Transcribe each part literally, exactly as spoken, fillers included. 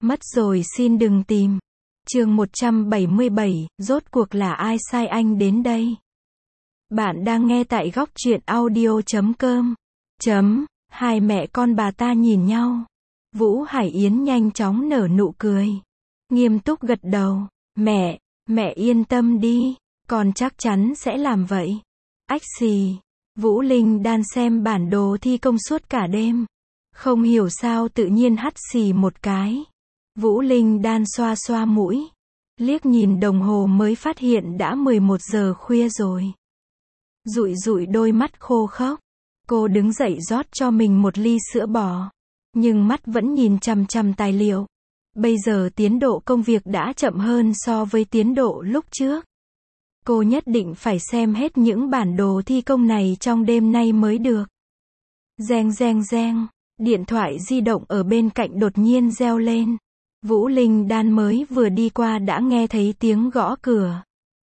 Mất rồi xin đừng tìm. Chương một trăm bảy mươi bảy, rốt cuộc là ai sai anh đến đây? Bạn đang nghe tại góc truyện audio chấm com. Chấm, hai mẹ con bà ta nhìn nhau. Vũ Hải Yến nhanh chóng nở nụ cười. Nghiêm túc gật đầu. Mẹ, mẹ yên tâm đi. Con chắc chắn sẽ làm vậy. Ách xì. Vũ Linh Đan xem bản đồ thi công suốt cả đêm. Không hiểu sao tự nhiên hắt xì một cái. Vũ Linh Đan xoa xoa mũi. Liếc nhìn đồng hồ mới phát hiện đã mười một giờ khuya rồi. Dụi dụi đôi mắt khô khốc. Cô đứng dậy rót cho mình một ly sữa bò. Nhưng mắt vẫn nhìn chằm chằm tài liệu. Bây giờ tiến độ công việc đã chậm hơn so với tiến độ lúc trước. Cô nhất định phải xem hết những bản đồ thi công này trong đêm nay mới được. Reng reng reng. Điện thoại di động ở bên cạnh đột nhiên reo lên. Vũ Linh Đan mới vừa đi qua đã nghe thấy tiếng gõ cửa.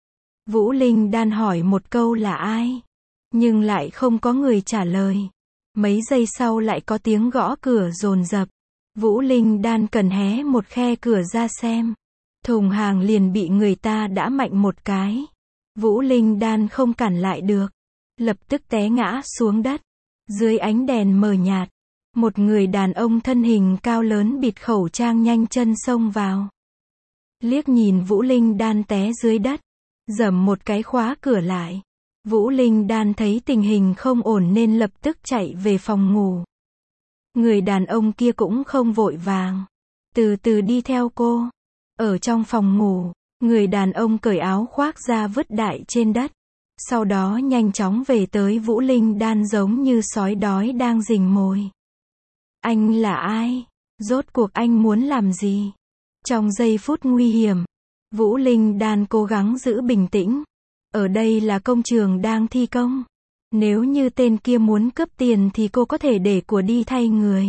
Vũ Linh Đan hỏi một câu là ai? Nhưng lại không có người trả lời. Mấy giây sau lại có tiếng gõ cửa dồn dập. Vũ Linh Đan cần hé một khe cửa ra xem. Thùng hàng liền bị người ta đã mạnh một cái. Vũ Linh Đan không cản lại được. Lập tức té ngã xuống đất. Dưới ánh đèn mờ nhạt. Một người đàn ông thân hình cao lớn bịt khẩu trang nhanh chân xông vào. Liếc nhìn Vũ Linh Đan té dưới đất. Giẫm một cái khóa cửa lại. Vũ Linh Đan thấy tình hình không ổn nên lập tức chạy về phòng ngủ. Người đàn ông kia cũng không vội vàng. Từ từ đi theo cô. Ở trong phòng ngủ, người đàn ông cởi áo khoác ra vứt đại trên đất. Sau đó nhanh chóng về tới Vũ Linh Đan giống như sói đói đang rình mồi. Anh là ai? Rốt cuộc anh muốn làm gì? Trong giây phút nguy hiểm, Vũ Linh Đan cố gắng giữ bình tĩnh. Ở đây là công trường đang thi công. Nếu như tên kia muốn cướp tiền thì cô có thể để của đi thay người.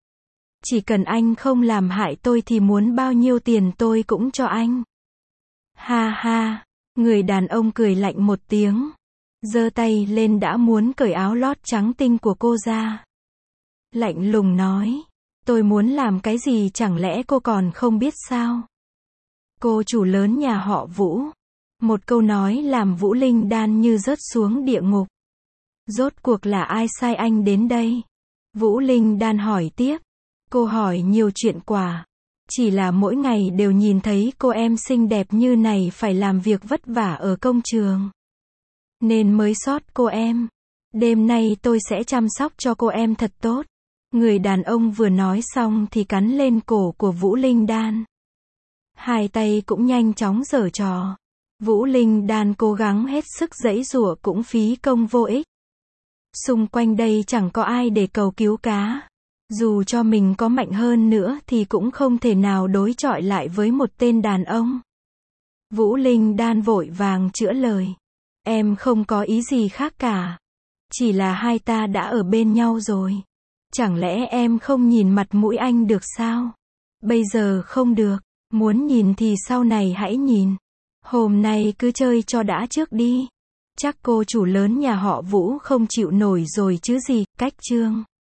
Chỉ cần anh không làm hại tôi thì muốn bao nhiêu tiền tôi cũng cho anh. Ha ha, người đàn ông cười lạnh một tiếng. Giơ tay lên đã muốn cởi áo lót trắng tinh của cô ra. Lạnh lùng nói, tôi muốn làm cái gì chẳng lẽ cô còn không biết sao? Cô chủ lớn nhà họ Vũ. Một câu nói làm Vũ Linh Đan như rớt xuống địa ngục. Rốt cuộc là ai sai anh đến đây? Vũ Linh Đan hỏi tiếp. Cô hỏi nhiều chuyện quả. Chỉ là mỗi ngày đều nhìn thấy cô em xinh đẹp như này phải làm việc vất vả ở công trường. Nên mới sót cô em. Đêm nay tôi sẽ chăm sóc cho cô em thật tốt. Người đàn ông vừa nói xong thì cắn lên cổ của Vũ Linh Đan. Hai tay cũng nhanh chóng giở trò. Vũ Linh Đan cố gắng hết sức giãy giụa cũng phí công vô ích. Xung quanh đây chẳng có ai để cầu cứu cá. Dù cho mình có mạnh hơn nữa thì cũng không thể nào đối chọi lại với một tên đàn ông. Vũ Linh Đan vội vàng chữa lời. Em không có ý gì khác cả. Chỉ là hai ta đã ở bên nhau rồi. Chẳng lẽ em không nhìn mặt mũi anh được sao? Bây giờ không được. Muốn nhìn thì sau này hãy nhìn. Hôm nay cứ chơi cho đã trước đi. Chắc cô chủ lớn nhà họ Vũ không chịu nổi rồi chứ gì. Cách chương